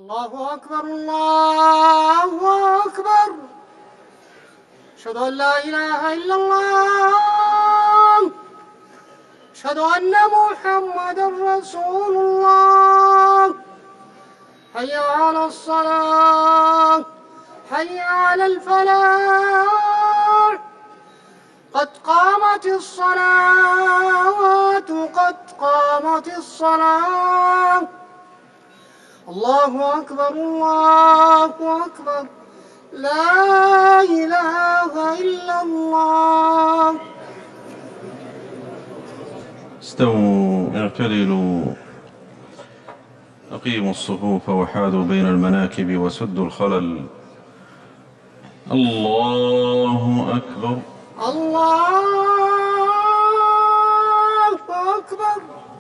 الله أكبر الله أكبر. أشهد أن لا إله إلا الله. أشهد أن محمدا رسول الله. حي على الصلاة، حي على الفلاح. قد قامت الصلاة، قد قامت الصلاة. الله أكبر الله أكبر. لا إله إلا الله. استووا اعتدلوا، أقيموا الصفوف وحاذوا بين المناكب وسدوا الخلل. الله أكبر الله أكبر.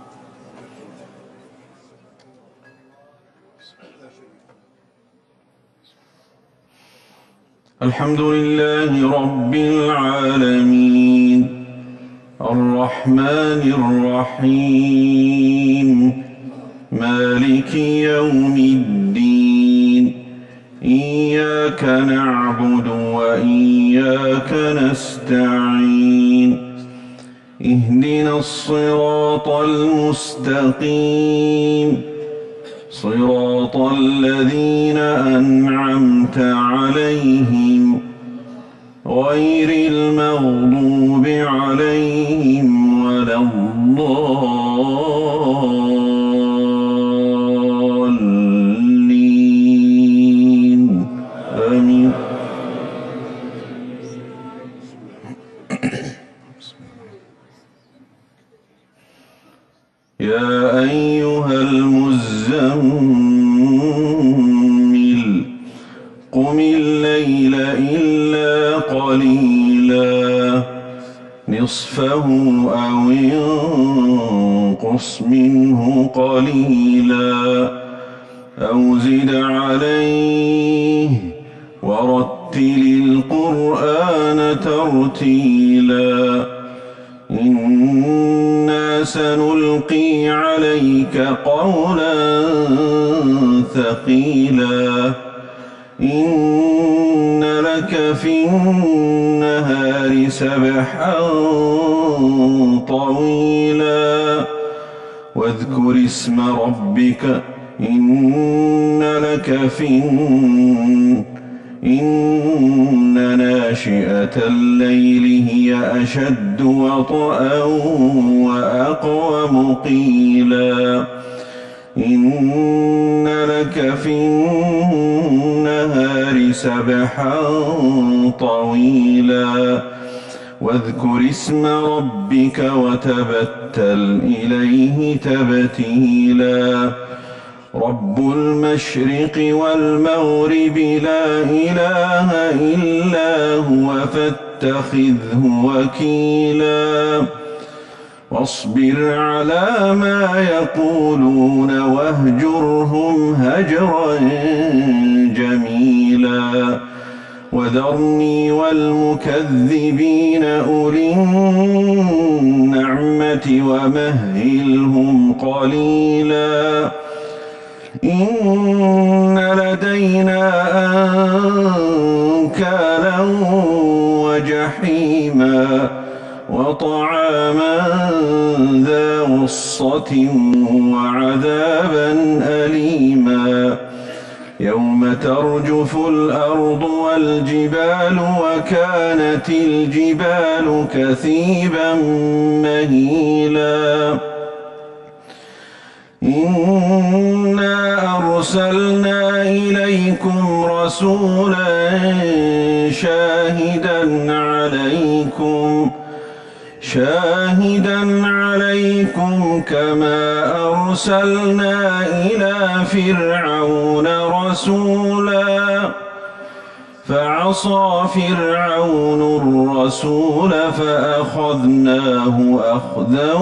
الحمد لله رب العالمين الرحمن الرحيم مالك يوم الدين. إياك نعبد وإياك نستعين. اهدنا الصراط المستقيم، صراط الذين أنعمت عليهم غير المغضوب عليهم ولا الضالين. آمين. يا أيها المزمل قم الليل إلا قليلا نصفه أو انقص منه قليلا أو زد عليه ورتل القرآن ترتيلا. إنا سنلقي عليك قولا ثقيلا. إن لك في النهار سبحا طويلا واذكر اسم ربك. إن ناشئة الليل هي أشد وطئا وأقوم قيلا. إن لك في النهار سبحا طويلا واذكر اسم ربك وتبتل إليه تبتيلا. رب المشرق والمغرب لا إله إلا هو فاتخذه وكيلا. واصبر على ما يقولون واهجرهم هجرا جميلا. وذرني والمكذبين أولي النعمة ومهلهم قليلا. إن لدينا أنكالا وجحيما وطعاما ذا غصة وعذابا أليما. يوم ترجف الأرض والجبال وكانت الجبال كثيبا مهيلا. إنا أرسلنا إليكم رسولا شاهدا عليكم كما أرسلنا إلى فرعون رسولا. فعصى فرعون الرسول فأخذناه أخذا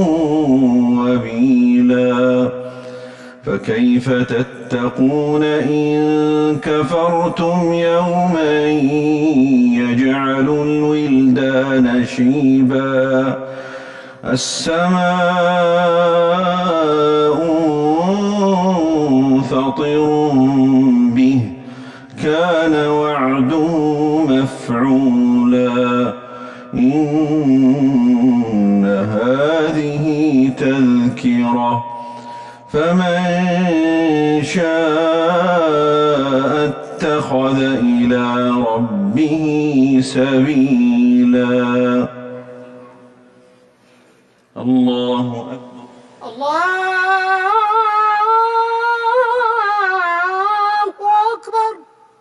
وبيلا. فكيف تتقون إن كفرتم يوما يجعل الولدان شيبا. السماء فاطر به كان وعده مفعولا إن هذه تذكرة فمن شاء اتخذ إلى ربه سبيلا. الله أكبر. الله أكبر.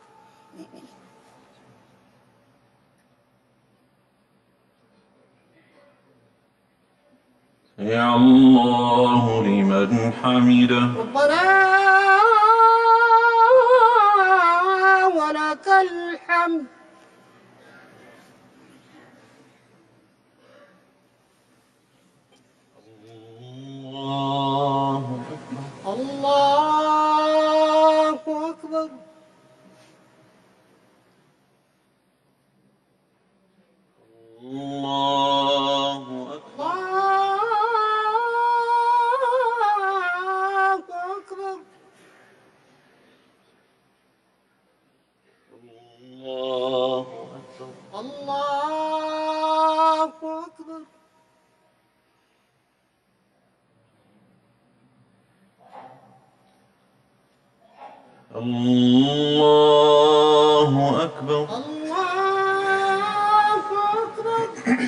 يا الله لمن حمده. ربنا ولك الحمد. الله أكبر. الله أكبر. الله أكبر. الله أكبر. الله أكبر. الله أكبر. الله أكبر. الله أكبر.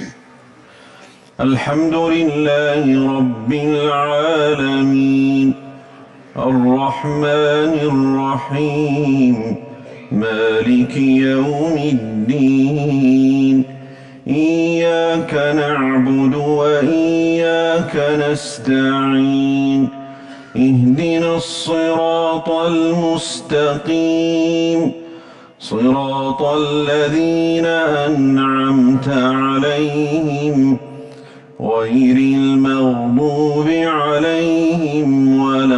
الحمد لله رب العالمين الرحمن الرحيم مالك يوم الدين إياك نعبد وإياك نستعين اهدنا الصراط المستقيم صراط الذين أنعمت عليهم غير المغضوب عليهم ولا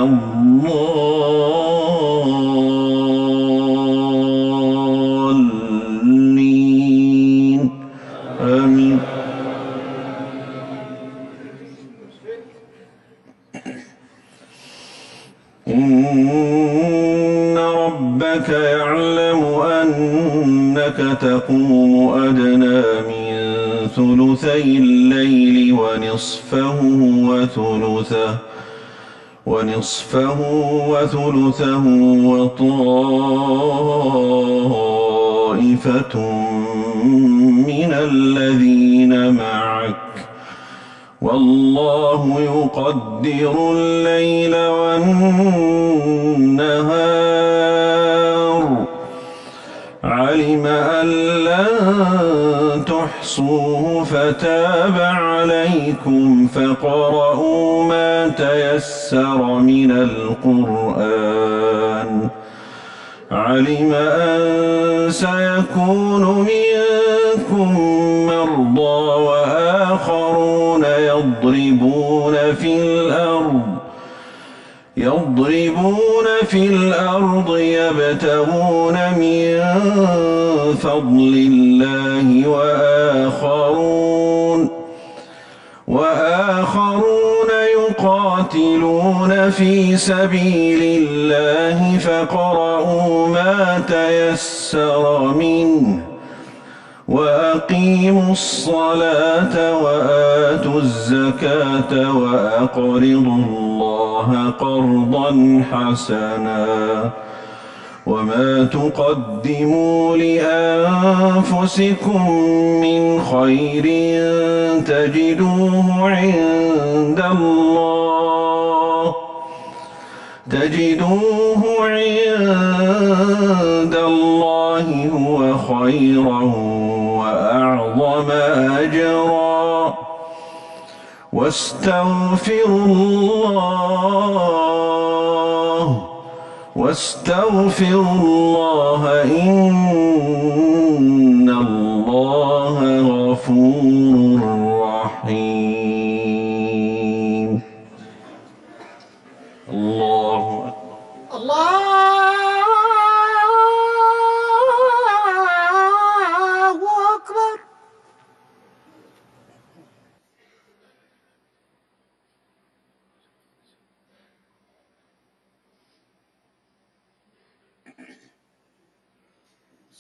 الضالين آمين. إن ربك يعلم أنك تقوم أدنى من ثلثي الليل ونصفه وثلثه وطائفة من الذين معك والله يقدر الليل والنهار علم أن لن تحصوه فتاب عليكم فاقرؤوا ما تيسر من القرآن علم أن سيكون منكم مرضى وآخرون يضربون في الأرض يبتغون من فضل الله وآخرون يقاتلون في سبيل الله فاقرؤوا ما تيسر منه وأقيموا الصلاة وآتوا الزكاة وأقرضوا الله قرضا حسنا وما تقدموا لأنفسكم من خير تجدوه عند الله هو خيرا وأعظم أجرا واستغفروا الله إن الله غفور رحيم. الله أكبر. الله أكبر.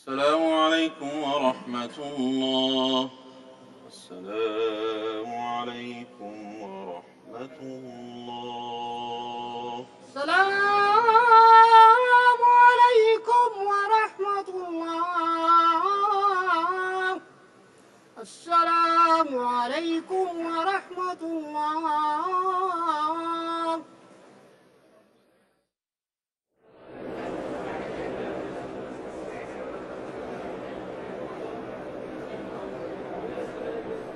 السلام عليكم ورحمة الله. السلام عليكم ورحمة الله. السلام